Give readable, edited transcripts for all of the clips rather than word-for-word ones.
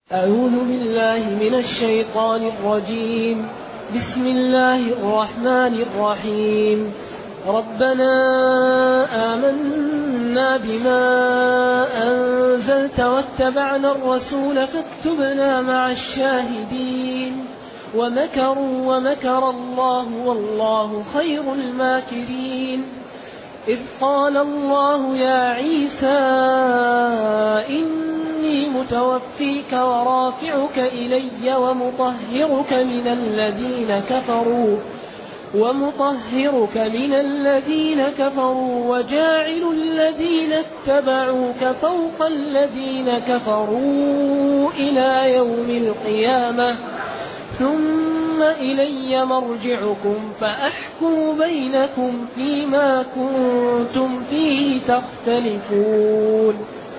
أعوذ بالله من الشيطان الرجيم. بسم الله الرحمن الرحيم. ربنا آمنا بما أنزلت واتبعنا الرسول فاكتبنا مع الشاهدين. ومكروا ومكر الله والله خير الماكرين. إذ قال الله يا عيسى إني متوفيك ورافعك إلي ومطهرك من الذين كفروا وجاعل الذين اتبعوك فوق الذين كفروا إلى يوم القيامة ثم إلي مرجعكم فأحكم بينكم فيما كنتم فيه تختلفون.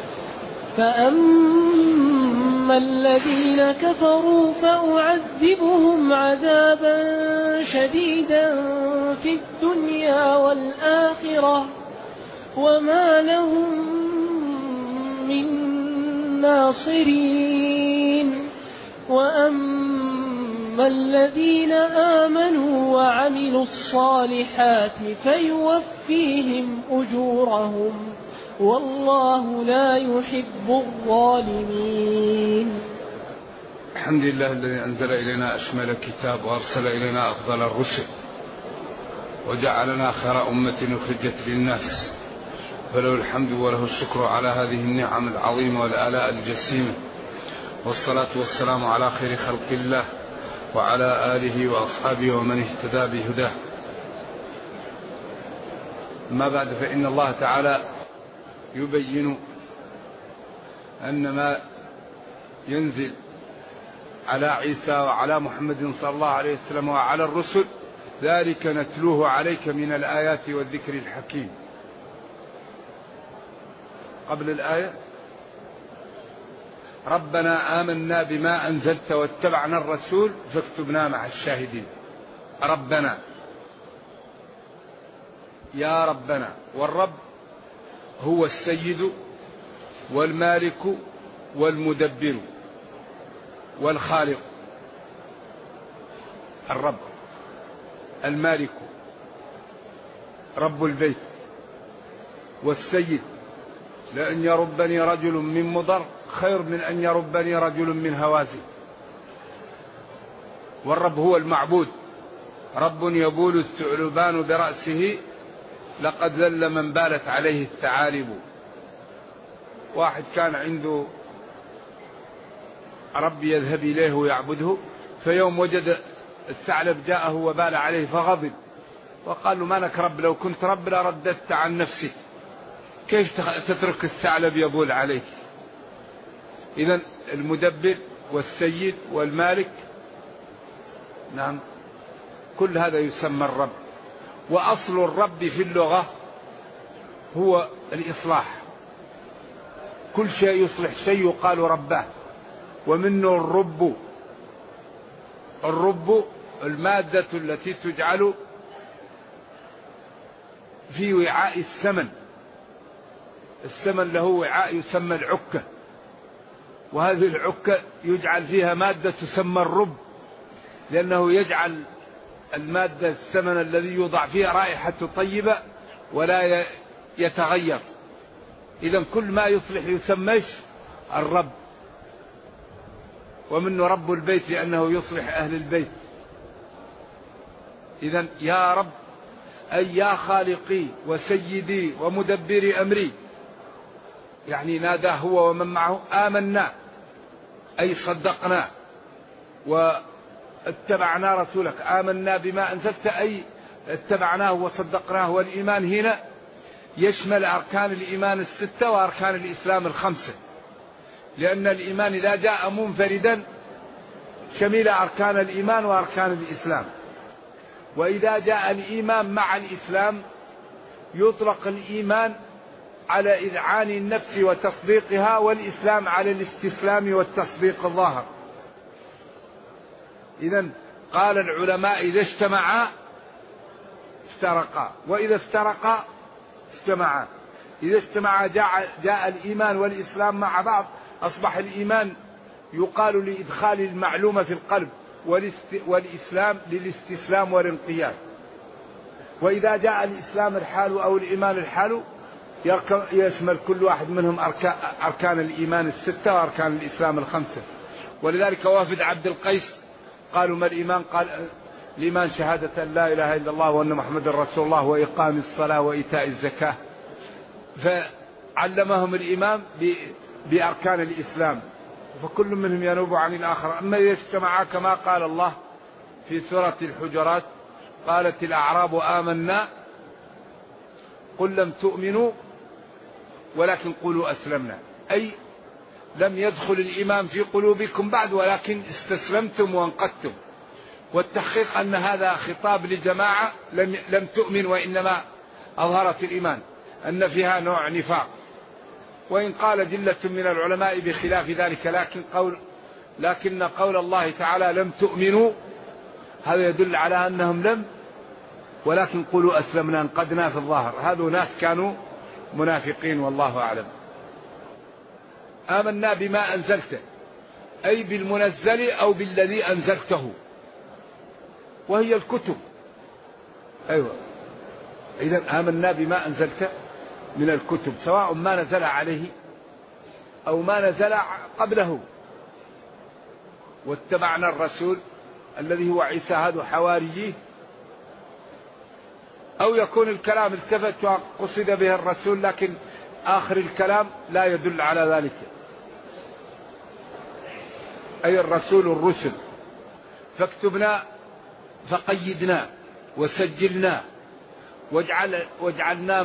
فأما الذين كفروا فأعذبهم عذابا شديدا في الدنيا والآخرة وما لهم من ناصرين. وأما الذين آمنوا وعملوا الصالحات فيوفيهم أجورهم والله لا يحب الظالمين. الحمد لله الذي أنزل إلينا أشمل الكتاب وأرسل إلينا أفضل الرسل وجعلنا خير أمة أخرجت للناس، فله الحمد وله الشكر على هذه النعم العظيمة والآلاء الجسيمة، والصلاة والسلام على خير خلق الله وعلى آله وأصحابه ومن اهتدى بهداه. ما بعد، فإن الله تعالى يبين أن ما ينزل على عيسى وعلى محمد صلى الله عليه وسلم وعلى الرسل ذلك نتلوه عليك من الآيات والذكر الحكيم. قبل الآية: ربنا آمنا بما أنزلت واتبعنا الرسول فاكتبنا مع الشاهدين. ربنا، يا ربنا. والرب هو السيد والمالك والمدبر والخالق. الرب المالك رب البيت، والسيد لأن يربني رجل من مضر خير من أن يربني رجل من هوازن. والرب هو المعبود، رب يبول الثعلبان برأسه لقد ذل من بالت عليه الثعالب. واحد كان عنده رب يذهب إليه ويعبده، فيوم وجد الثعلب جاءه وبال عليه فغضب وقال له: ما لك رب؟ لو كنت رب لرددت عن نفسك، كيف تترك الثعلب يبول عليك؟ إذن المدبر والسيد والمالك، نعم، كل هذا يسمى الرب. وأصل الرب في اللغة هو الإصلاح، كل شيء يصلح شيء يقال ربه، ومنه الرب المادة التي تجعل في وعاء السمن له وعاء يسمى العكة، وهذه العكة يجعل فيها مادة تسمى الرب، لأنه يجعل المادة السمن الذي يوضع فيها رائحة طيبة ولا يتغير. إذن كل ما يصلح يسمى الرب. ومنه رب البيت لأنه يصلح أهل البيت. إذن يا رب أي يا خالقي وسيدي ومدبري أمري، يعني ناداه هو ومن معه: آمنا أي صدقنا واتبعنا رسولك. آمنا بما أنزلت أي اتبعناه وصدقناه. والإيمان هنا يشمل أركان الإيمان الستة وأركان الإسلام الخمسة، لأن الإيمان إذا جاء منفردا شمل أركان الإيمان وأركان الإسلام، وإذا جاء الإيمان مع الإسلام يطلق الإيمان على إذعان النفس وتصديقها، والإسلام على الاستسلام والتصديق الظاهر. إذن قال العلماء: إذا اجتمعا افترقا، وإذا افترقا اجتمعا. إذا اجتمعا جاء الإيمان والإسلام مع بعض، أصبح الإيمان يقال لإدخال المعلومة في القلب، والإسلام للاستسلام والانقياد. وإذا جاء الإسلام الحال أو الإيمان الحال يشمل كل واحد منهم أركان الإيمان الستة وأركان الإسلام الخمسة. ولذلك وافد عبد القيس قالوا ما الإيمان؟ قال الإيمان شهادة لا إله إلا الله وأن محمد رسول الله وإقام الصلاة وإيتاء الزكاة. فعلمهم الإمام بأركان الإسلام، فكل منهم ينوب عن الآخر. أما يجتمعا كما قال الله في سورة الحجرات قالت الأعراب آمنا قل لم تؤمنوا ولكن قولوا أسلمنا، أي لم يدخل الإيمان في قلوبكم بعد ولكن استسلمتم وانقدتم. والتحقيق أن هذا خطاب لجماعة لم تؤمن وإنما أظهرت الإيمان، أن فيها نوع نفاق. وإن قال جلة من العلماء بخلاف ذلك، لكن قول الله تعالى لم تؤمنوا هذا يدل على أنهم لم، ولكن قولوا أسلمنا انقدنا في الظاهر. هذا ناس كانوا منافقين والله أعلم. آمنا بما أنزلته أي بالمنزل أو بالذي أنزلته، وهي الكتب. أيوة، إذن آمنا بما أنزلته من الكتب، سواء ما نزل عليه أو ما نزل قبله. واتبعنا الرسول الذي هو عيسى هذا حواريه، أو يكون الكلام التفت وقصد به الرسول لكن آخر الكلام لا يدل على ذلك، أي الرسول الرسل. فاكتبنا فقيدنا وسجلنا واجعلنا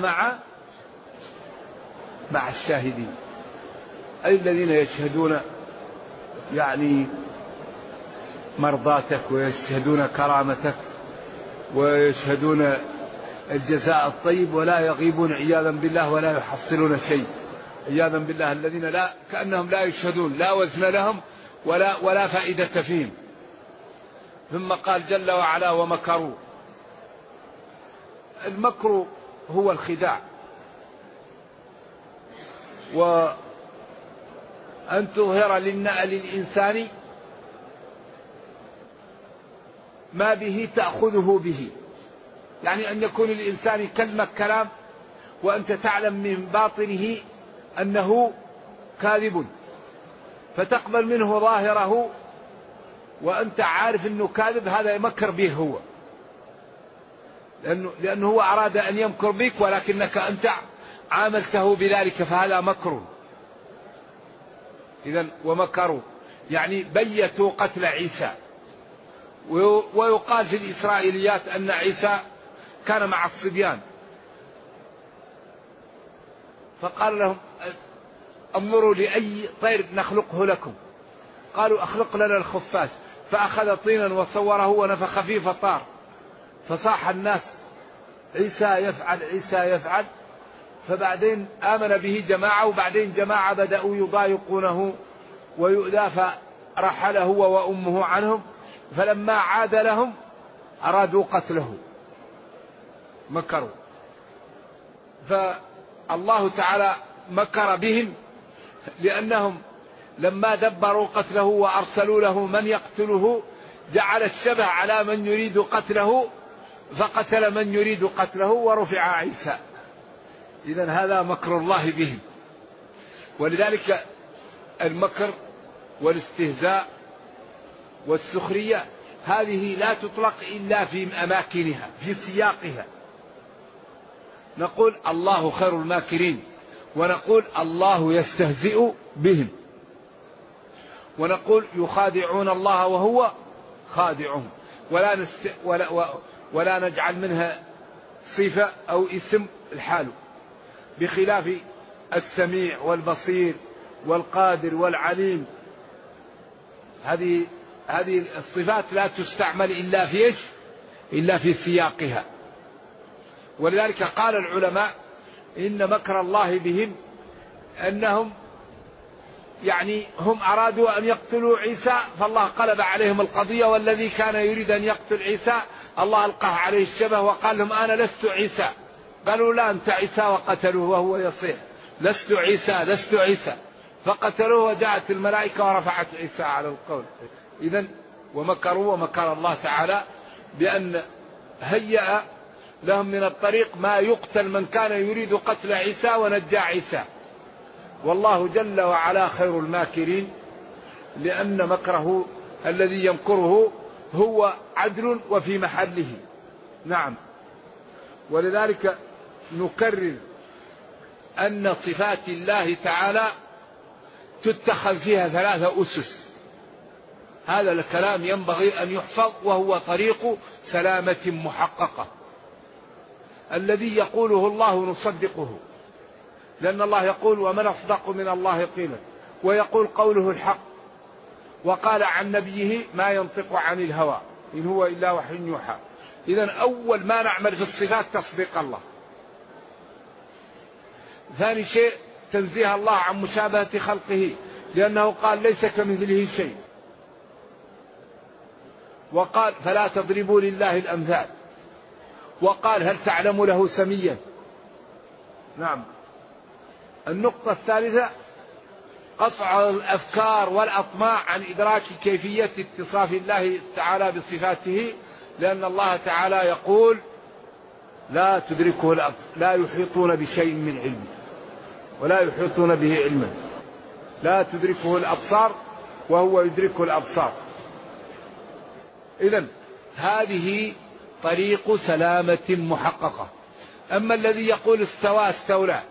مع الشاهدين، أي الذين يشهدون يعني مرضاتك ويشهدون كرامتك ويشهدون الجزاء الطيب ولا يغيبون عياذا بالله ولا يحصلون شيء عياذا بالله. الذين لا كأنهم لا يشهدون، لا وزن لهم ولا فائدة فيهم. ثم قال جل وعلا ومكروا. المكر هو الخداع، وأن تظهر للإنسان ما به تأخذه به، يعني أن يكون الإنسان يكلمك كلام وأنت تعلم من باطنه أنه كاذب، فتقبل منه ظاهره وأنت عارف أنه كاذب. هذا يمكر به هو، لأنه هو أراد أن يمكر بك ولكنك أنت عاملته بذلك، فهذا مكر. إذن ومكروا يعني بيتوا قتل عيسى. ويقال في الإسرائيليات أن عيسى كان مع الصبيان، فقال لهم انظروا لأي طير نخلقه لكم، قالوا أخلق لنا الخفاش، فأخذ طينا وصوره ونفخ فيه فطار، فصاح الناس عيسى يفعل عيسى يفعل. فبعدين آمن به جماعة، وبعدين جماعة بدأوا يضايقونه ويؤذى، فرحل هو وأمه عنهم، فلما عاد لهم أرادوا قتله، مكروا. فالله تعالى مكر بهم لأنهم لما دبروا قتله وأرسلوا له من يقتله جعل الشبه على من يريد قتله، فقتل من يريد قتله ورفع عيسى. إذن هذا مكر الله بهم. ولذلك المكر والاستهزاء والسخرية هذه لا تطلق إلا في أماكنها، في سياقها. نقول الله خير الماكرين، ونقول الله يستهزئ بهم، ونقول يخادعون الله وهو خادعهم، ولا نجعل منها صفة أو اسم الحال، بخلاف السميع والبصير والقادر والعليم. هذه الصفات لا تستعمل إلا في إيش؟ إلا في سياقها. ولذلك قال العلماء إن مكر الله بهم أنهم يعني هم أرادوا أن يقتلوا عيسى، فالله قلب عليهم القضية، والذي كان يريد أن يقتل عيسى الله ألقاه عليه الشبه وقال لهم أنا لست عيسى. قالوا لا أنت عيسى، وقتلوه وهو يصيح لست عيسى لست عيسى. فقتلوه وجاءت الملائكة ورفعت عيسى على القول. إذن ومكروا ومكر الله تعالى بأن هيأ لهم من الطريق ما يقتل من كان يريد قتل عيسى ونجى عيسى، والله جل وعلا خير الماكرين، لأن مكره الذي يمكره هو عدل وفي محله. نعم. ولذلك نكرر أن صفات الله تعالى تتخذ فيها 3 أسس. هذا الكلام ينبغي أن يحفظ، وهو طريق سلامة محققة. الذي يقوله الله نصدقه، لأن الله يقول ومن أصدق من الله قيلا، ويقول قوله الحق، وقال عن نبيه ما ينطق عن الهوى إن هو إلا وحي يوحى. إذن أول ما نعمل في الصفات تصديق الله. ثاني شيء تنزيه الله عن مشابهة خلقه، لأنه قال ليس كمثله شيء، وقال فلا تضربوا لله الأمثال، وقال هل تعلم له سميا. نعم. النقطة الثالثة قطع الأفكار والأطماع عن إدراك كيفية اتصاف الله تعالى بصفاته، لأن الله تعالى يقول لا تدركه لا يحيطون بشيء من علمه ولا يحيطون به علما، لا تدركه الأبصار وهو يدرك الأبصار. إذن هذه طريق سلامة محققة. أما الذي يقول استوى استولى،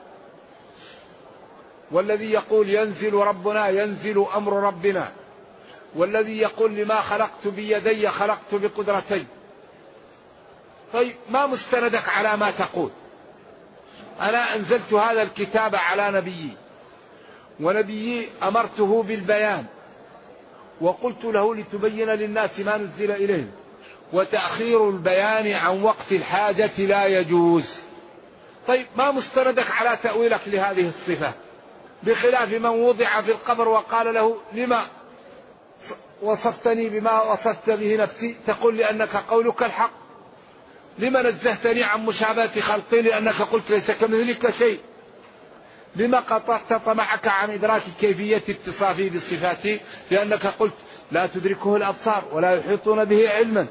والذي يقول ينزل ربنا ينزل أمر ربنا، والذي يقول لما خلقت بيدي خلقت بقدرتي، طيب ما مستندك على ما تقول؟ أنا أنزلت هذا الكتاب على نبيي، ونبيي أمرته بالبيان وقلت له لتبين للناس ما نزل إليهم، وتأخير البيان عن وقت الحاجة لا يجوز. طيب ما مستندك على تأويلك لهذه الصفة؟ بخلاف من وضع في القبر وقال له لما وصفتني بما وصفت به نفسي؟ تقول لأنك قولك الحق. لما نزهتني عن مشابهة خلقي؟ لأنك قلت ليس كمثلك شيء. لما قطعت طمعك عن إدراك كيفية اتصافي بصفاتي؟ لأنك قلت لا تدركه الأبصار ولا يحيطون به علما.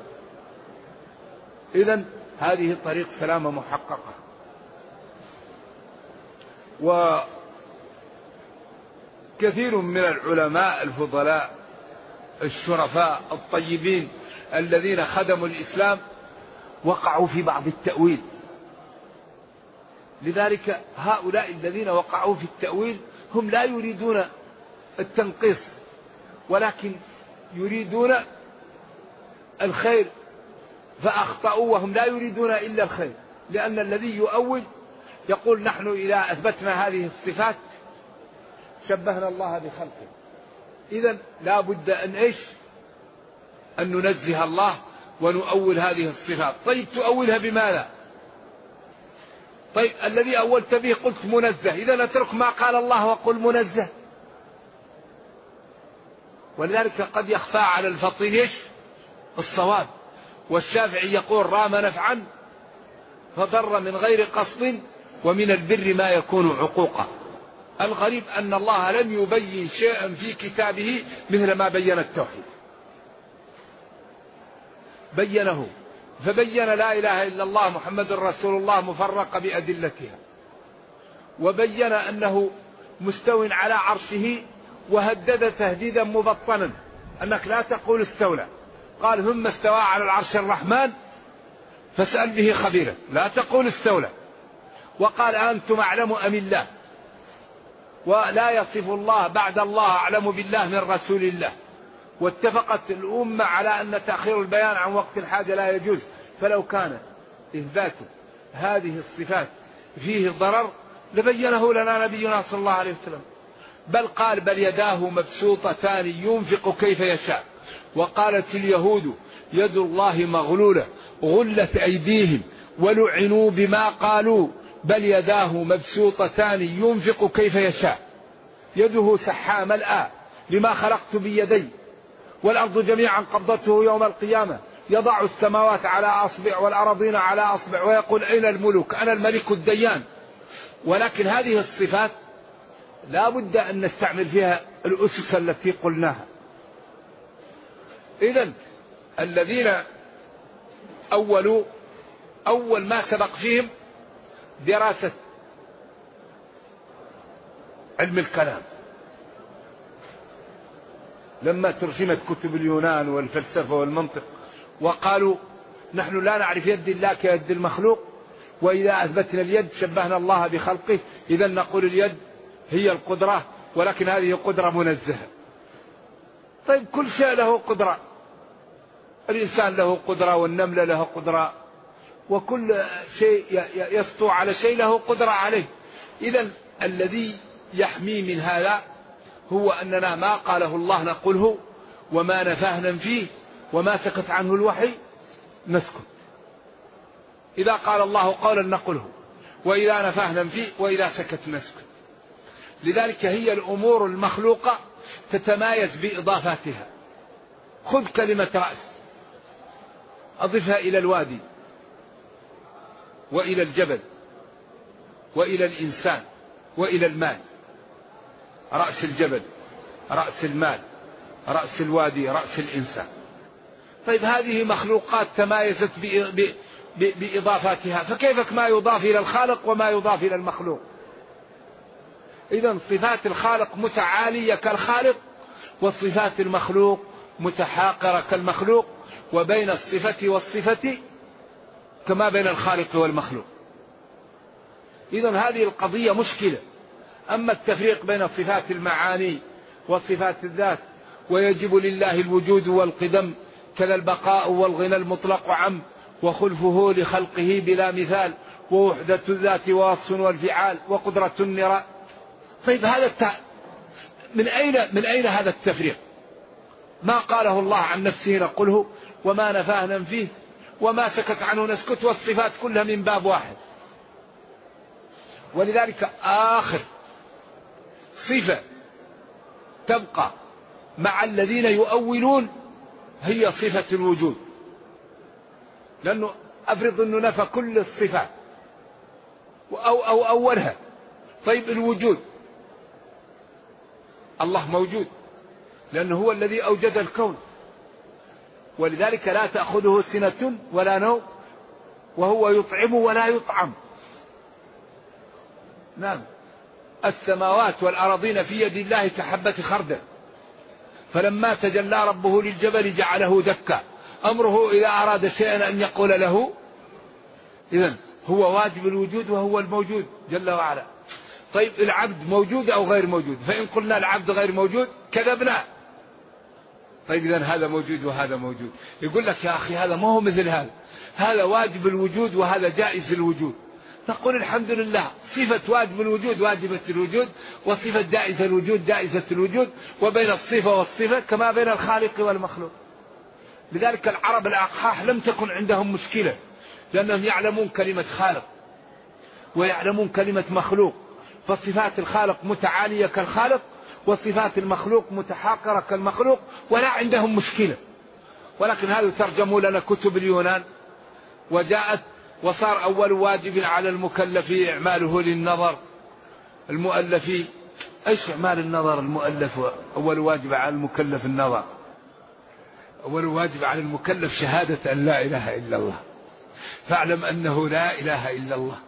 إذن هذه طريق سلامة محققة. وكثير من العلماء الفضلاء الشرفاء الطيبين الذين خدموا الإسلام وقعوا في بعض التأويل. لذلك هؤلاء الذين وقعوا في التأويل هم لا يريدون التنقيص، ولكن يريدون الخير، فأخطأوا وهم لا يريدون إلا الخير. لأن الذي يؤول يقول نحن إذا أثبتنا هذه الصفات شبهنا الله بخلقه. إذن لا بد أن ننزه الله ونؤول هذه الصفات. طيب تؤولها بماذا؟ طيب الذي أولت به قلت منزه، إذا اترك ما قال الله وقل منزه. ولذلك قد يخفى على الفطين الصواب. والشافعي يقول رام نفعا فضر من غير قصد، ومن البر ما يكون عقوقا. الغريب أن الله لم يبين شيئا في كتابه مثل ما بين التوحيد، بينه، فبين لا إله إلا الله محمد رسول الله مفرق بأدلتها، وبين أنه مستو على عرشه، وهدد تهديدا مبطنا أنك لا تقول استولى. قال ثم استوى على العرش الرحمن فاسأل به خبيرا، لا تقول استولى. وقال أنتم أعلم أم الله؟ ولا يصف الله بعد الله أعلم بالله من رسول الله. واتفقت الأمة على أن تأخير البيان عن وقت الحاجة لا يجوز. فلو كان إثبات هذه الصفات فيه ضرر لبينه لنا نبينا صلى الله عليه وسلم. بل قال بل يداه مبسوطتان ينفق كيف يشاء. وقالت اليهود يد الله مغلولة غلت أيديهم ولعنوا بما قالوا بل يداه مبسوطتان ينفق كيف يشاء. يده سحاء ملأى لما خلقت بيدي، والأرض جميعا قبضته يوم القيامة، يضع السماوات على أصبع والأراضين على أصبع، ويقول أين الملوك؟ أنا الملك الديان. ولكن هذه الصفات لا بد أن نستعمل فيها الأسس التي قلناها. إذن الذين أول ما سبق فيهم دراسة علم الكلام، لما ترجمت كتب اليونان والفلسفة والمنطق وقالوا نحن لا نعرف يد الله كيد المخلوق، وإذا أثبتنا اليد شبهنا الله بخلقه، إذا نقول اليد هي القدرة، ولكن هذه قدرة منزهة. طيب كل شيء له قدرة، الإنسان له قدرة، والنملة له قدرة، وكل شيء يسطو على شيء له قدرة عليه. إذن الذي يحمي من هذا هو أننا ما قاله الله نقوله، وما نفاه ننفيه، وما سكت عنه الوحي نسكت. إذا قال الله قولا نقوله، وإذا نفاه ننفيه، وإذا سكت نسكت. لذلك هي الأمور المخلوقة تتمايز بإضافاتها. خذ كلمة رأس أضفها إلى الوادي وإلى الجبل وإلى الإنسان وإلى المال. رأس الجبل، رأس المال، رأس الوادي، رأس الإنسان. طيب هذه مخلوقات تمايزت بإضافاتها، فكيف ما يضاف إلى الخالق وما يضاف إلى المخلوق؟ إذن صفات الخالق متعالية كالخالق، وصفات المخلوق متحاقرة كالمخلوق، وبين الصفة والصفة كما بين الخالق والمخلوق. إذن هذه القضية مشكلة. أما التفريق بين صفات المعاني وصفات الذات، ويجب لله الوجود والقدم، كذا البقاء والغنى المطلق عم، وخلفه لخلقه بلا مثال، ووحدة الذات ووصف والفعال، وقدرة النراء. طيب هذا من أين هذا التفريق؟ ما قاله الله عن نفسه نقوله، وما نفاه ننفيه، وما سكت عنه نسكت، والصفات كلها من باب واحد. ولذلك آخر صفة تبقى مع الذين يؤولون هي صفة الوجود، لأنه أفرض أنه نفى كل الصفات أو أولها. طيب الوجود، الله موجود لأنه هو الذي أوجد الكون، ولذلك لا تأخذه سنة ولا نوم، وهو يطعم ولا يطعم. نعم، السماوات والأراضين في يد الله كحبة خردل، فلما تجلى ربه للجبل جعله دكا، أمره إذا أراد شيئا أن يقول له. إذن هو واجب الوجود وهو الموجود جل وعلا. طيب العبد موجود أو غير موجود؟ فإن قلنا العبد غير موجود كذبنا. طيب إذن هذا موجود وهذا موجود. يقول لك يا أخي هذا ما هو مثل هذا، هذا واجب الوجود وهذا جائز الوجود. نقول الحمد لله، صفة واجب الوجود واجبة الوجود، وصفة جائزة الوجود جائزة الوجود، وبين الصفة والصفة كما بين الخالق والمخلوق. لذلك العرب الأقحاح لم تكن عندهم مشكلة، لأنهم يعلمون كلمة خالق ويعلمون كلمة مخلوق، فصفات الخالق متعالية كالخالق، وصفات المخلوق متحاقرة كالمخلوق، ولا عندهم مشكلة. ولكن هذا ترجموا لنا كتب اليونان، وجاءت وصار أول واجب على المكلف إعماله للنظر. المؤلف إيش إعمال النظر؟ المؤلف أول واجب على المكلف النظر. أول واجب على المكلف شهادة أن لا إله إلا الله، فاعلم أنه لا إله إلا الله.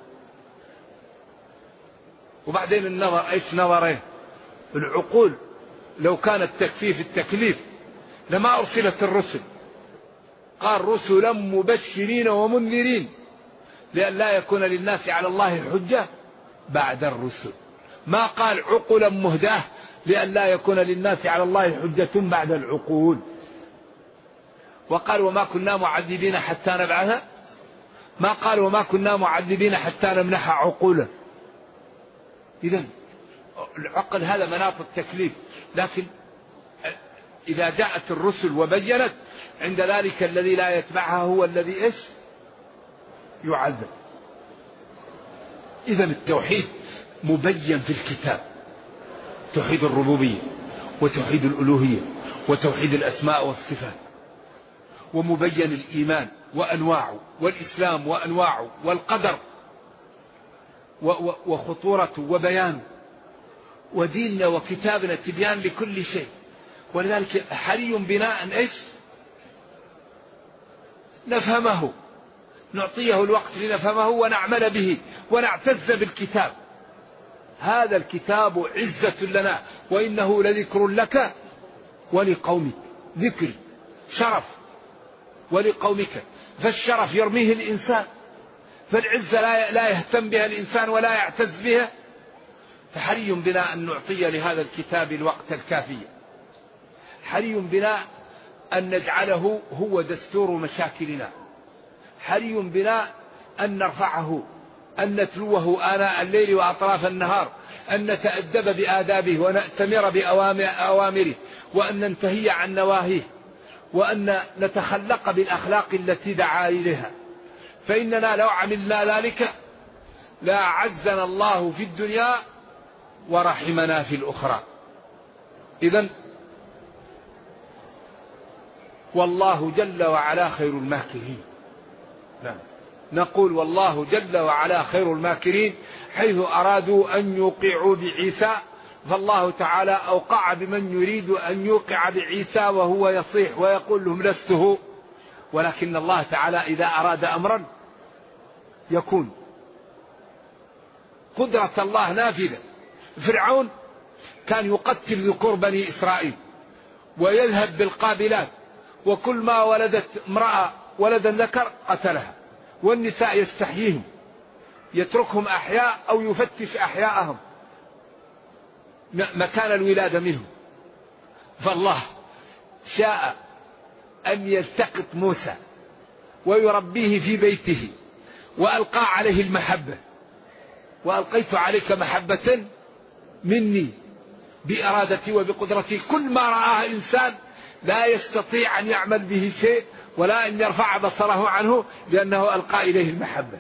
وبعدين النظر إيش نظره؟ العقول. لو كان التكفيف التكليف لما أرسلت الرسل، قال رسلا مبشرين ومنذرين لئلا يكون للناس على الله حجة بعد الرسل. ما قال عقلا مهداه لئلا يكون للناس على الله حجة بعد العقول. وقال وما كنا معذبين حتى نبعث، ما قال وما كنا معذبين حتى نمنح عقولا. إذن العقل هذا مناط التكليف، لكن إذا جاءت الرسل وبينت، عند ذلك الذي لا يتبعها هو الذي إيش؟ يعذب. إذن التوحيد مبين في الكتاب، توحيد الربوبية وتوحيد الألوهية وتوحيد الأسماء والصفات، ومبين الإيمان وأنواعه، والإسلام وأنواعه، والقدر وخطورته وبيانه، وديننا وكتابنا تبيان لكل شيء. ولذلك حري بنا أن إيش نفهمه، نعطيه الوقت لنفهمه ونعمل به ونعتز بالكتاب. هذا الكتاب عزة لنا وإنه لذكر لك ولقومك. ذكر شرف ولقومك، فالشرف يرميه الإنسان، فالعزة لا يهتم بها الإنسان ولا يعتز بها. فحري بنا أن نعطي لهذا الكتاب الوقت الكافي. حري بنا أن نجعله هو دستور مشاكلنا. حري بنا أن نرفعه، أن نتلوه آناء الليل وأطراف النهار، أن نتأدب بآدابه ونأتمر بأوامره، وأن ننتهي عن نواهيه، وأن نتخلق بالأخلاق التي دعا إليها. فإننا لو عملنا ذلك لا عزنا الله في الدنيا ورحمنا في الأخرى. إذن والله جل وعلا خير الماكرين. نقول والله جل وعلا خير الماكرين، حيث أرادوا أن يوقعوا بعيسى فالله تعالى أوقع بمن يريد أن يوقع بعيسى وهو يصيح ويقول لهم لسته. ولكن الله تعالى إذا أراد أمرا يكون. قدرة الله نافذة. فرعون كان يقتل ذكور بني إسرائيل ويذهب بالقابلات، وكل ما ولدت امرأة ولد ذكر قتلها، والنساء يستحييهم، يتركهم أحياء أو يفتش أحياءهم مكان الولادة منهم. فالله شاء أن يلتقط موسى ويربيه في بيته وألقى عليه المحبة، وألقيت عليك محبة مني بإرادتي وبقدرتي. كل ما رآه إنسان لا يستطيع أن يعمل به شيء ولا أن يرفع بصره عنه، لأنه ألقى إليه المحبة.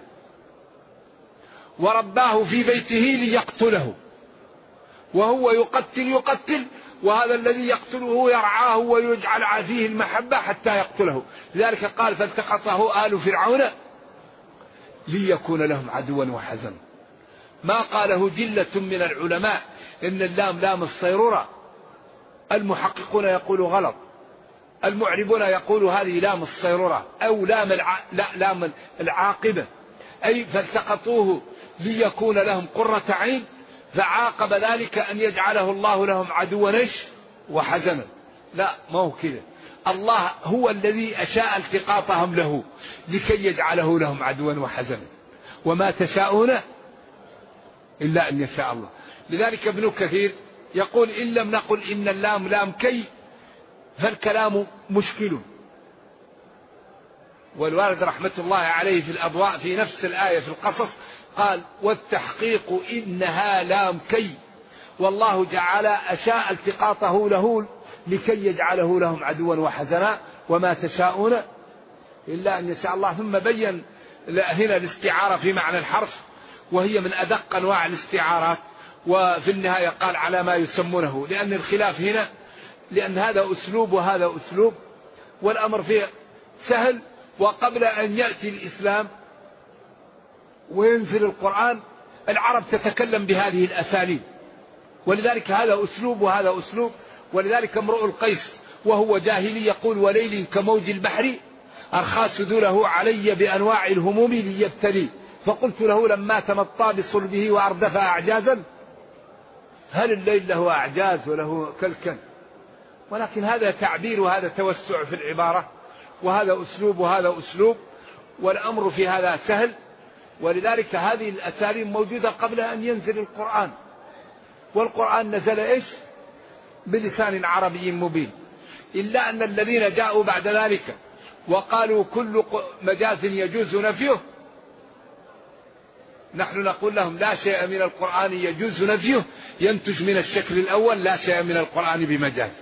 ورباه في بيته ليقتله، وهو يقتل، وهذا الذي يقتله يرعاه ويجعل فيه المحبة حتى يقتله. لذلك قال فالتقطه آل فرعون ليكون لهم عدوا وحزنا. ما قاله جلة من العلماء إن اللام لام الصيرورة. المحققون يقولوا غلط، المعربون يقولوا هذه لام الصيرورة أو لام العاقبة، أي فالتقطوه ليكون لهم قرة عين، فعاقب ذلك أن يجعله الله لهم عدوا وحزنا. لا، ما هو كذا. الله هو الذي أشاء التقاطهم له لكي يجعله لهم عدوا وحزنا، وما تشاءون إلا أن يشاء الله. لذلك ابن كثير يقول إن لم نقل إن اللام لام كي فالكلام مشكل. والوالد رحمة الله عليه في الأضواء في نفس الآية في القصص قال والتحقيق إنها لام كي، والله جعل أشاء التقاطه له لكي يجعله لهم عدوا وحزنا وما تشاءون إلا أن يشاء الله. ثم بين هنا الاستعارة في معنى الحرف، وهي من أدق أنواع الاستعارات. وفي النهاية قال على ما يسمونه، لأن الخلاف هنا لأن هذا أسلوب وهذا أسلوب، والأمر فيه سهل. وقبل أن يأتي الإسلام وينزل القرآن العرب تتكلم بهذه الأساليب، ولذلك هذا أسلوب وهذا أسلوب. ولذلك امرؤ القيس وهو جاهلي يقول وليل كموج البحر أرخى سدوله علي بأنواع الهموم ليبتلي، فقلت له لما تمطى بصلبه وأردف أعجازا هل الليل له أعجاز وله كلكل. ولكن هذا تعبير وهذا توسع في العبارة، وهذا أسلوب وهذا أسلوب، والأمر في هذا سهل. ولذلك هذه الأساليب موجودة قبل أن ينزل القرآن. والقرآن نزل إيش؟ بلسان عربي مبين. إلا أن الذين جاءوا بعد ذلك وقالوا كل مجاز يجوز نفيه، نحن نقول لهم لا شيء من القرآن يجوز نفيه ينتج من الشكل الأول لا شيء من القرآن بمجاز.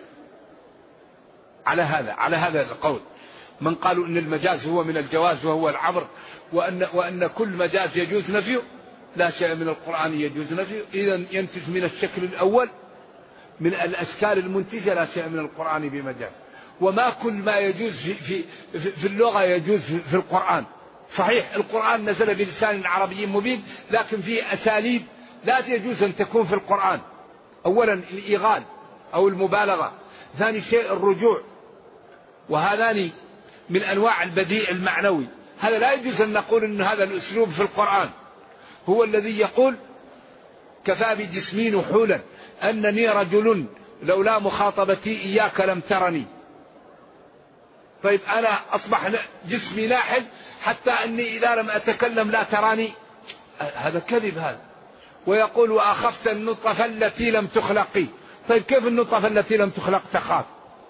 على هذا القول من قالوا إن المجاز هو من الجواز وهو العبر، وأن كل مجاز يجوز نفيه لا شيء من القرآن يجوز نفيه، إذن ينتج من الشكل الأول من الأشكال المنتجة لا شيء من القرآن بمجاز. وما كل ما يجوز في اللغة يجوز في القرآن. صحيح القرآن نزل بلسان عربي مبين، لكن فيه أساليب لا يجوز أن تكون في القرآن، أولا الإيغال أو المبالغة، ثاني شيء الرجوع، وهذان من أنواع البديع المعنوي. هذا لا يجوز أن نقول أن هذا الأسلوب في القرآن. هو الذي يقول كفى بجسمي نحولا أنني رجل لولا مخاطبتي إياك لم ترني. طيب أنا أصبح جسمي ناحل حتى أني إذا لم أتكلم لا تراني، هذا كذب هذا. ويقول وأخفت النطفة التي لم تخلقي. طيب كيف النطفة التي لم تخلق تخاف؟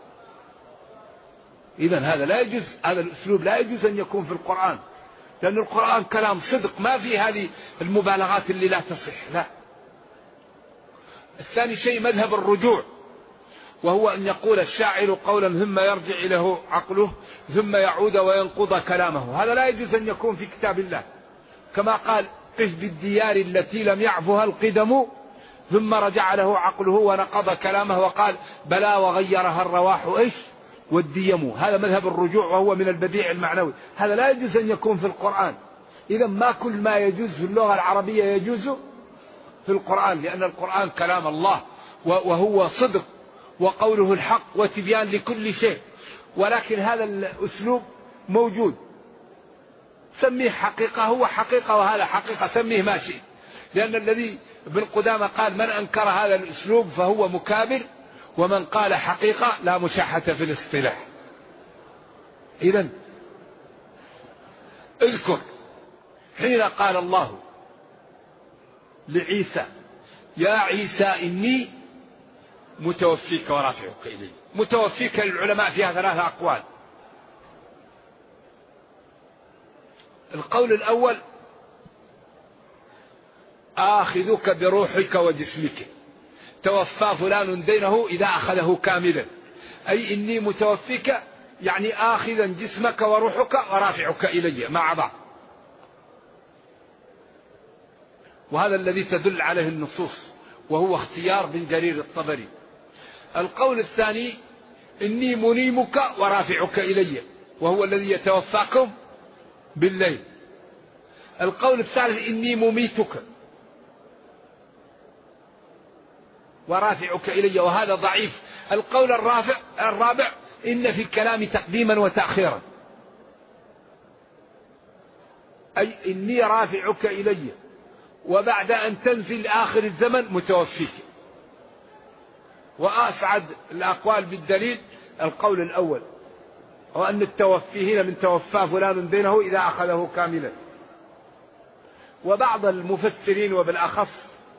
إذن هذا لا يجوز، هذا الأسلوب لا يجوز أن يكون في القرآن، لأن القرآن كلام صدق، ما في هذه المبالغات اللي لا تصح. لا. الثاني شيء مذهب الرجوع، وهو أن يقول الشاعر قولا ثم يرجع له عقله ثم يعود وينقض كلامه. هذا لا يجوز أن يكون في كتاب الله، كما قال قف بالديار التي لم يعفها القدم ثم رجع له عقله ونقض كلامه وقال بلى وغيرها الرواح إيش والديم. هذا مذهب الرجوع وهو من البديع المعنوي. هذا لا يجوز أن يكون في القرآن. إذا ما كل ما يجوز في اللغة العربية يجوز في القرآن، لأن القرآن كلام الله وهو صدق وقوله الحق وتبيان لكل شيء. ولكن هذا الأسلوب موجود، سميه حقيقة، هو حقيقة وهذا حقيقة، سميه ما شئت. لأن الذي ابن قدامة قال من أنكر هذا الأسلوب فهو مكابر، ومن قال حقيقة لا مشاحة في الاصطلاح. إذن اذكر حين قال الله لعيسى يا عيسى إني متوفيك ورافعك إلي. متوفيك للعلماء فيها ثلاثة أقوال. القول الأول آخذك بروحك وجسمك، توفى فلان دينه إذا أخذه كاملا، أي إني متوفيك يعني آخذا جسمك وروحك ورافعك إلي مع بعض. وهذا الذي تدل عليه النصوص، وهو اختيار بن جرير الطبري. القول الثاني إني منيمك ورافعك إلي، وهو الذي يتوفاكم بالليل. القول الثالث إني مميتك ورافعك إلي، وهذا ضعيف. القول الرابع إن في الكلام تقديما وتأخيرا، أي إني رافعك إلي وبعد أن تنزل آخر الزمن متوفيك. وأسعد الأقوال بالدليل القول الأول، وأن التوفي هنا من توفى فلان دينه إذا أخذه كاملا. وبعض المفسرين وبالأخص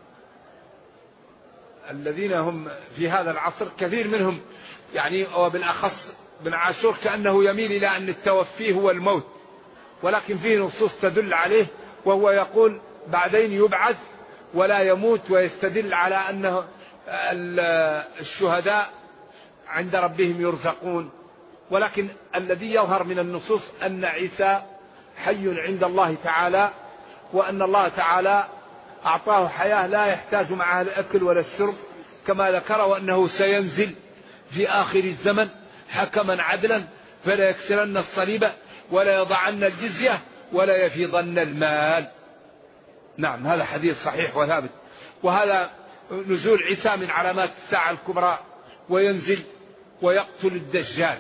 الذين هم في هذا العصر كثير منهم يعني وبالأخص بن عاشور كأنه يميل إلى أن التوفي هو الموت، ولكن فيه نصوص تدل عليه، وهو يقول بعدين يبعث ولا يموت، ويستدل على أنه الشهداء عند ربهم يرزقون. ولكن الذي يظهر من النصوص أن عيسى حي عند الله تعالى، وأن الله تعالى أعطاه حياة لا يحتاج معها الأكل ولا الشرب كما ذكر، وأنه سينزل في آخر الزمن حكما عدلا فلا يكسرن الصليب ولا يضعن الجزية ولا يفيضن المال. نعم، هذا حديث صحيح وثابت. وهذا نزول عيسى من علامات الساعة الكبرى، وينزل ويقتل الدجال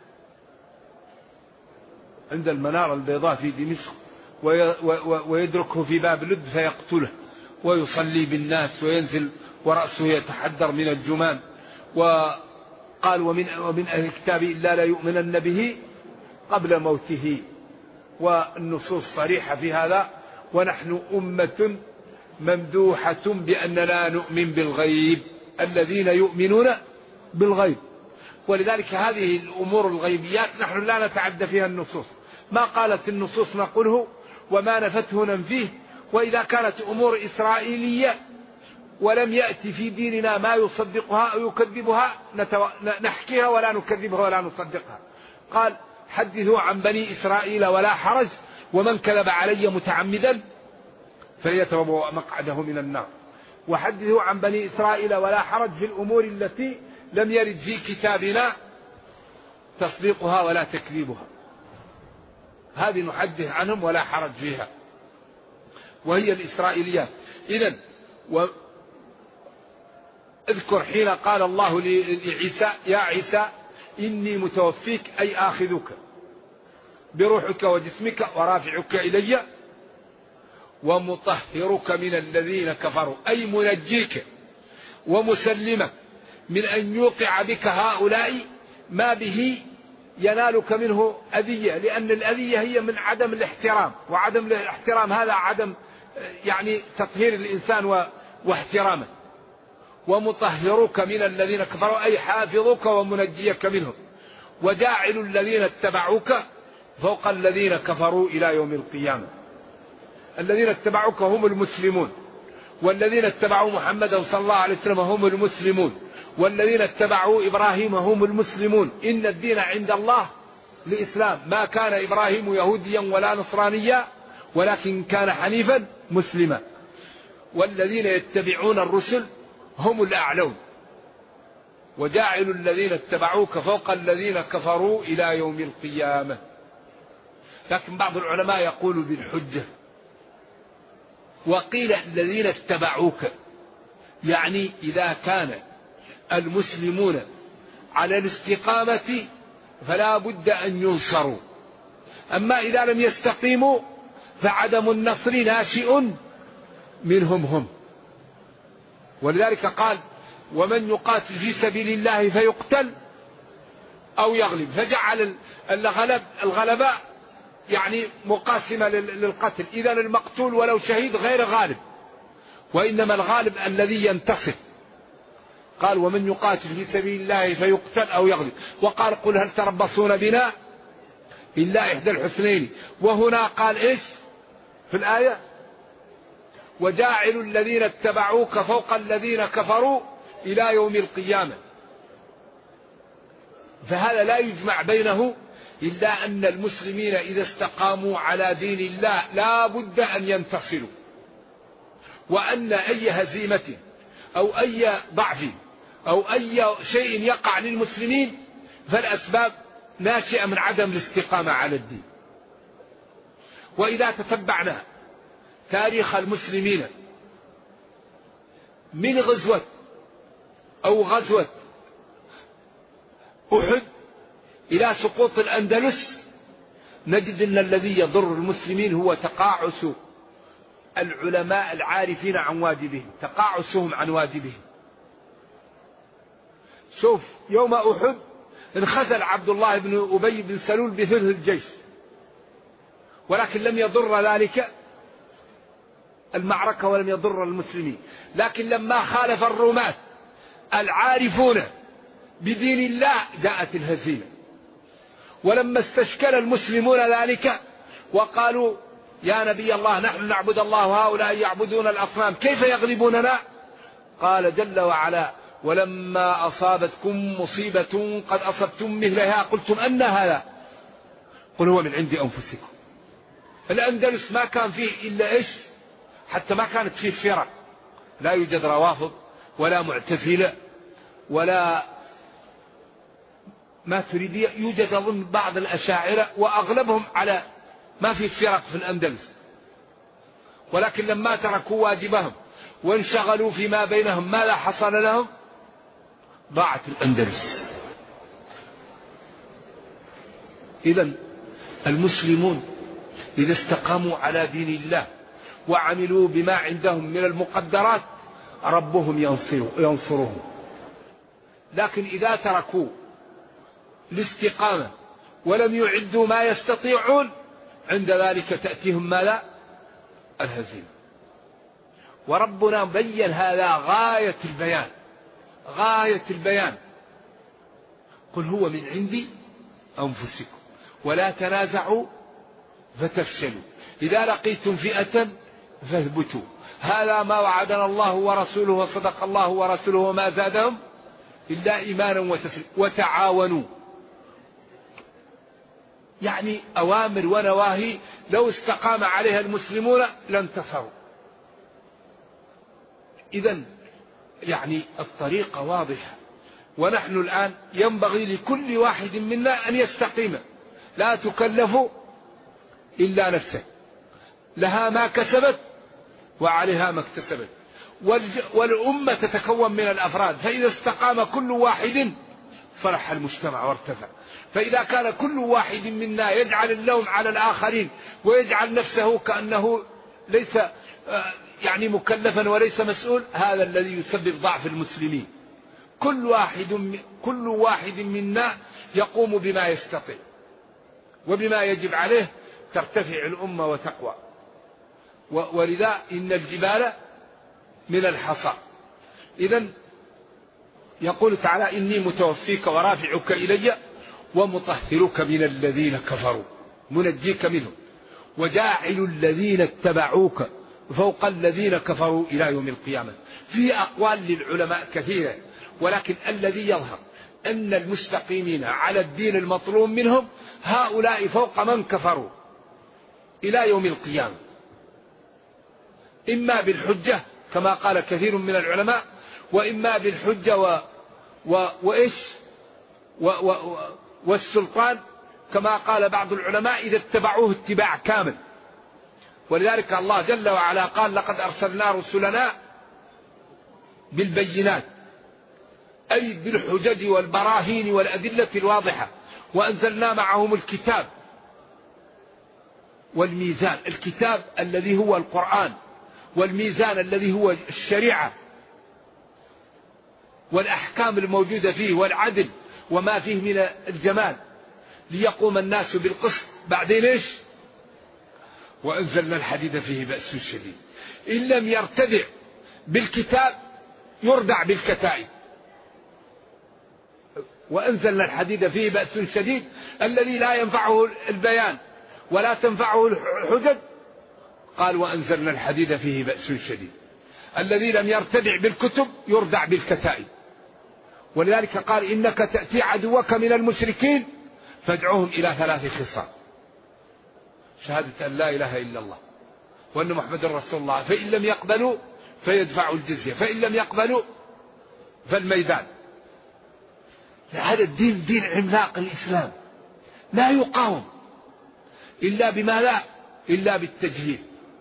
عند المنارة البيضاء في دمشق، ويدركه في باب لد فيقتله ويصلي بالناس، وينزل ورأسه يتحدر من الجمان. وقال ومن أهل الكتاب إلا لا يؤمنن به قبل موته. والنصوص صريحة في هذا. ونحن أمة ممدوحة بأننا نؤمن بالغيب، الذين يؤمنون بالغيب. ولذلك هذه الأمور الغيبيات نحن لا نتعدى فيها النصوص، ما قالت النصوص نقوله وما نفته ننفيه. وإذا كانت أمور إسرائيلية ولم يأتي في ديننا ما يصدقها أو يكذبها نحكيها ولا نكذبها ولا نصدقها. قال حدثوا عن بني إسرائيل ولا حرج، ومن كذب علي متعمدا فليتبوأ مقعده من النار. وحدثوا عن بني إسرائيل ولا حرج في الأمور التي لم يرد في كتابنا تصديقها ولا تكذيبها، هذه نحدث عنهم ولا حرج فيها، وهي الإسرائيليات. إذن اذكر حين قال الله لعيسى يا عيسى إني متوفيك أي آخذك بروحك وجسمك ورافعك إلي ومطهرك من الذين كفروا، أي منجيك ومسلمك من أن يوقع بك هؤلاء ما به ينالك منه أذية، لأن الأذية هي من عدم الاحترام، وعدم الاحترام هذا عدم يعني تطهير الإنسان واحترامه. ومطهرك من الذين كفروا أي حافظك ومنجيك منهم، وجاعل الذين اتبعوك فوق الذين كفروا إلى يوم القيامة. الذين اتبعوك هم المسلمون، والذين اتبعوا محمدا صلى الله عليه وسلم هم المسلمون، والذين اتبعوا إبراهيم هم المسلمون. إن الدين عند الله الإسلام، ما كان إبراهيم يهوديا ولا نصرانيا ولكن كان حنيفا مسلما. والذين يتبعون الرسل هم الأعلون، وجاعل الذين اتبعوك فوق الذين كفروا إلى يوم القيامة. لكن بعض العلماء يقول بالحجة، وقيل الذين اتبعوك يعني إذا كان المسلمون على الاستقامة فلا بد أن ينصروا، أما إذا لم يستقيموا فعدم النصر ناشئ منهم هم. ولذلك قال ومن يقاتل في سبيل الله فيقتل أو يغلب، فجعل الغلباء يعني مقاسمة للقتل، إذا المقتول ولو شهيد غير غالب، وإنما الغالب الذي ينتصر. قال ومن يقاتل في سبيل الله فيقتل أو يغلب، وقال قل هل تربصون بنا إلا إحدى الحسنين. وهنا قال إيش في الآية وجاعل الذين اتبعوك فوق الذين كفروا إلى يوم القيامة. فهذا لا يجمع بينه إلا أن المسلمين إذا استقاموا على دين الله لا بد أن ينتصروا، وأن أي هزيمة أو أي ضعف أو أي شيء يقع للمسلمين فالأسباب ناشئة من عدم الاستقامة على الدين. وإذا تتبعنا تاريخ المسلمين من غزوة أحد إلى سقوط الأندلس نجد أن الذي يضر المسلمين هو تقاعس العلماء العارفين عن واجبهم، تقاعسهم عن واجبهم. شوف يوم أحد انخذل عبد الله بن أبي بن سلول بثلث الجيش، ولكن لم يضر ذلك المعركة ولم يضر المسلمين. لكن لما خالف الرماة العارفون بدين الله جاءت الهزيمة. ولما استشكل المسلمون ذلك وقالوا يا نبي الله نحن نعبد الله وهؤلاء يعبدون الأصنام كيف يغلبوننا؟ قال جل وعلا ولما أصابتكم مصيبة قد أصبتم مثلها قلتم أن هذا قل هو من عند أنفسكم. الأندلس ما كان فيه إلا إيش؟ حتى ما كانت فيه فرق، لا يوجد روافض ولا معتزلة ولا ما تريدية، يوجد أظن بعض الأشاعرة وأغلبهم على ما في فرق في الأندلس. ولكن لما تركوا واجبهم وانشغلوا فيما بينهم ماذا حصل لهم؟ ضاعت الأندلس. إذن المسلمون إذا استقاموا على دين الله وعملوا بما عندهم من المقدرات ربهم ينصرهم. لكن إذا تركوا الاستقامة ولم يعدوا ما يستطيعون عند ذلك تأتيهم ماذا؟ الهزيمة. وربنا بين هذا غاية البيان، غاية البيان. قل هو من عند أنفسكم ولا تنازعوا فتفشلوا إذا لقيتم فئة فاثبتوا هذا ما وعدنا الله ورسوله وصدق الله ورسوله وما زادهم إلا إيمانا وتعاونوا. يعني أوامر ونواهي لو استقام عليها المسلمون لانتصروا. إذن يعني الطريقة واضحة، ونحن الآن ينبغي لكل واحد منا أن يستقيم. لا تكلف إلا نفسه، لها ما كسبت وعليها ما اكتسبت. والأمة تتكون من الأفراد، فإذا استقام كل واحد فرح المجتمع وارتفع. فإذا كان كل واحد منا يجعل اللوم على الآخرين ويجعل نفسه كأنه ليس يعني مكلفا وليس مسؤول، هذا الذي يسبب ضعف المسلمين. كل واحد منا يقوم بما يستطيع وبما يجب عليه، ترتفع الأمة وتقوى. ولذا إن الجبال من الحصى. إذن يقول تعالى: إني متوفيك ورافعك إلي ومطهرك من الذين كفروا، منجيك منهم، وجاعل الذين اتبعوك فوق الذين كفروا إلى يوم القيامة. في أقوال للعلماء كثيرة، ولكن الذي يظهر أن المستقيمين على الدين المطلوب منهم هؤلاء فوق من كفروا إلى يوم القيامة، إما بالحجة كما قال كثير من العلماء، وإما بالحجة والسلطان كما قال بعض العلماء إذا اتبعوه اتباع كامل. ولذلك الله جل وعلا قال: لقد أرسلنا رسلنا بالبينات، أي بالحجج والبراهين والأدلة الواضحة، وأنزلنا معهم الكتاب والميزان. الكتاب الذي هو القرآن، والميزان الذي هو الشريعة والأحكام الموجودة فيه والعدل وما فيه من الجمال، ليقوم الناس بالقسط. بعدين إيش؟ وأنزلنا الحديد فيه بأس شديد. إن لم يرتدع بالكتاب يردع بالكتائب. وأنزلنا الحديد فيه بأس شديد الذي لا ينفعه البيان ولا تنفعه الحجج، قال: وأنزلنا الحديد فيه بأس شديد. الذي لم يرتدع بالكتب يردع بالكتائب. ولذلك قال: إنك تأتي عدوك من المشركين فادعوهم إلى 3 خصال: شهادة أن لا إله إلا الله وأن محمد رسول الله، فإن لم يقبلوا فيدفعوا الجزية، فإن لم يقبلوا فالميدان. هذا الدين دين عملاق الإسلام، لا يقاوم إلا بما لا إلا بالتجهيل.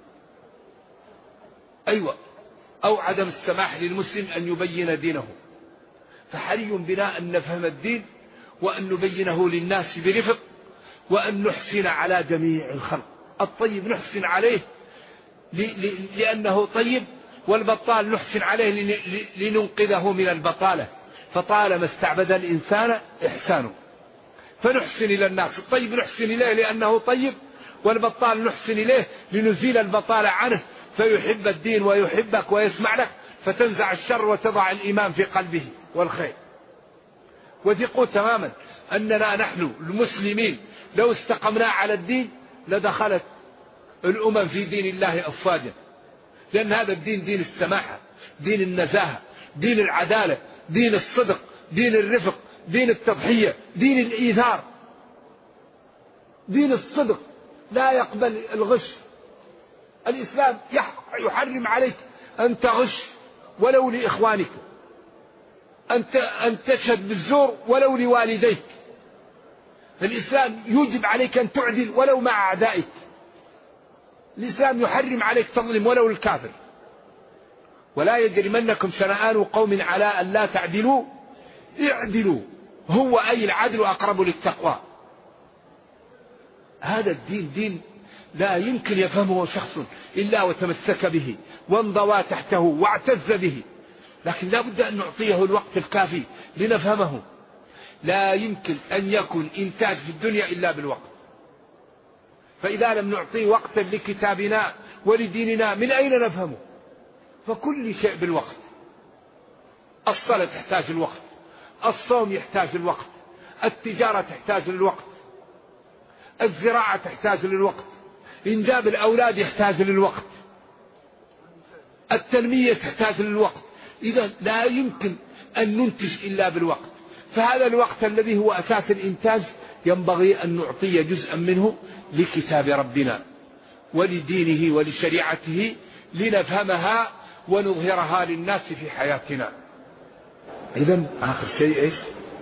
أيوة، أو عدم السماح للمسلم أن يبين دينه. فحري بنا أن نفهم الدين وأن نبينه للناس برفق، وأن نحسن على جميع الخلق. الطيب نحسن عليه لأنه طيب، والبطال نحسن عليه لننقذه من البطالة. فطالما استعبد الإنسان إحسانه فنحسن إلى الناس. الطيب نحسن إليه لأنه طيب، والبطال نحسن إليه لنزيل البطالة عنه، فيحب الدين ويحبك ويسمع لك، فتنزع الشر وتضع الإيمان في قلبه والخير. وثقوا تماما أننا نحن المسلمين لو استقمنا على الدين لدخلت الأمم في دين الله أفواجا، لأن هذا الدين دين السماحة، دين النزاهة، دين العدالة، دين الصدق، دين الرفق، دين التضحية، دين الإيثار، دين الصدق، لا يقبل الغش. الإسلام يحرم عليك أن تغش ولو لإخوانك، أن تشهد بالزور ولو لوالديك. الإسلام يوجب عليك أن تعدل ولو مع أعدائك. الإسلام يحرم عليك تظلم ولو الكافر. ولا يجرمنكم شنآن قوم على أن لا تعدلوا اعدلوا هو أي العدل أقرب للتقوى. هذا الدين دين لا يمكن يفهمه شخص إلا وتمسك به وانضوى تحته واعتز به، لكن لا بد أن نعطيه الوقت الكافي لنفهمه. لا يمكن أن يكون إنتاج في الدنيا إلا بالوقت. فإذا لم نعطيه وقتا لكتابنا ولديننا من أين نفهمه؟ فكل شيء بالوقت. الصلاة تحتاج الوقت، الصوم يحتاج الوقت، التجارة تحتاج للوقت، الزراعة تحتاج للوقت، إنجاب الأولاد يحتاج للوقت، التنمية تحتاج للوقت. إذا لا يمكن أن ننتج إلا بالوقت. فهذا الوقت الذي هو أساس الإنتاج ينبغي أن نعطي جزءا منه لكتاب ربنا ولدينه ولشريعته لنفهمها ونظهرها للناس في حياتنا. إذن آخر شيء إيش؟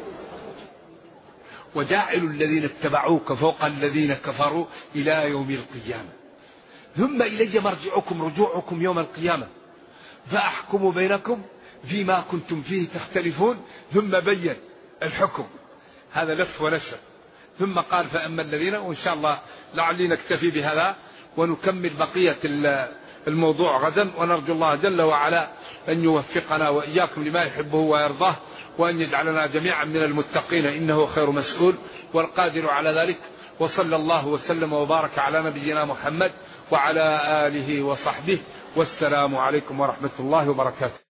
وجاعل الذين اتبعوك فوق الذين كفروا إلى يوم القيامة ثم إلي مرجعكم رجوعكم يوم القيامة فأحكم بينكم فيما كنتم فيه تختلفون، ثم بين الحكم، هذا لف ونشر. ثم قال فأما الذين، وإن شاء الله لعلي نكتفي بهذا ونكمل بقية الموضوع غدا، ونرجو الله جل وعلا أن يوفقنا وإياكم لما يحبه ويرضاه، وأن يجعلنا جميعا من المتقين، إنه خير مسؤول والقادر على ذلك. وصلى الله وسلم وبارك على نبينا محمد وعلى آله وصحبه، والسلام عليكم ورحمة الله وبركاته.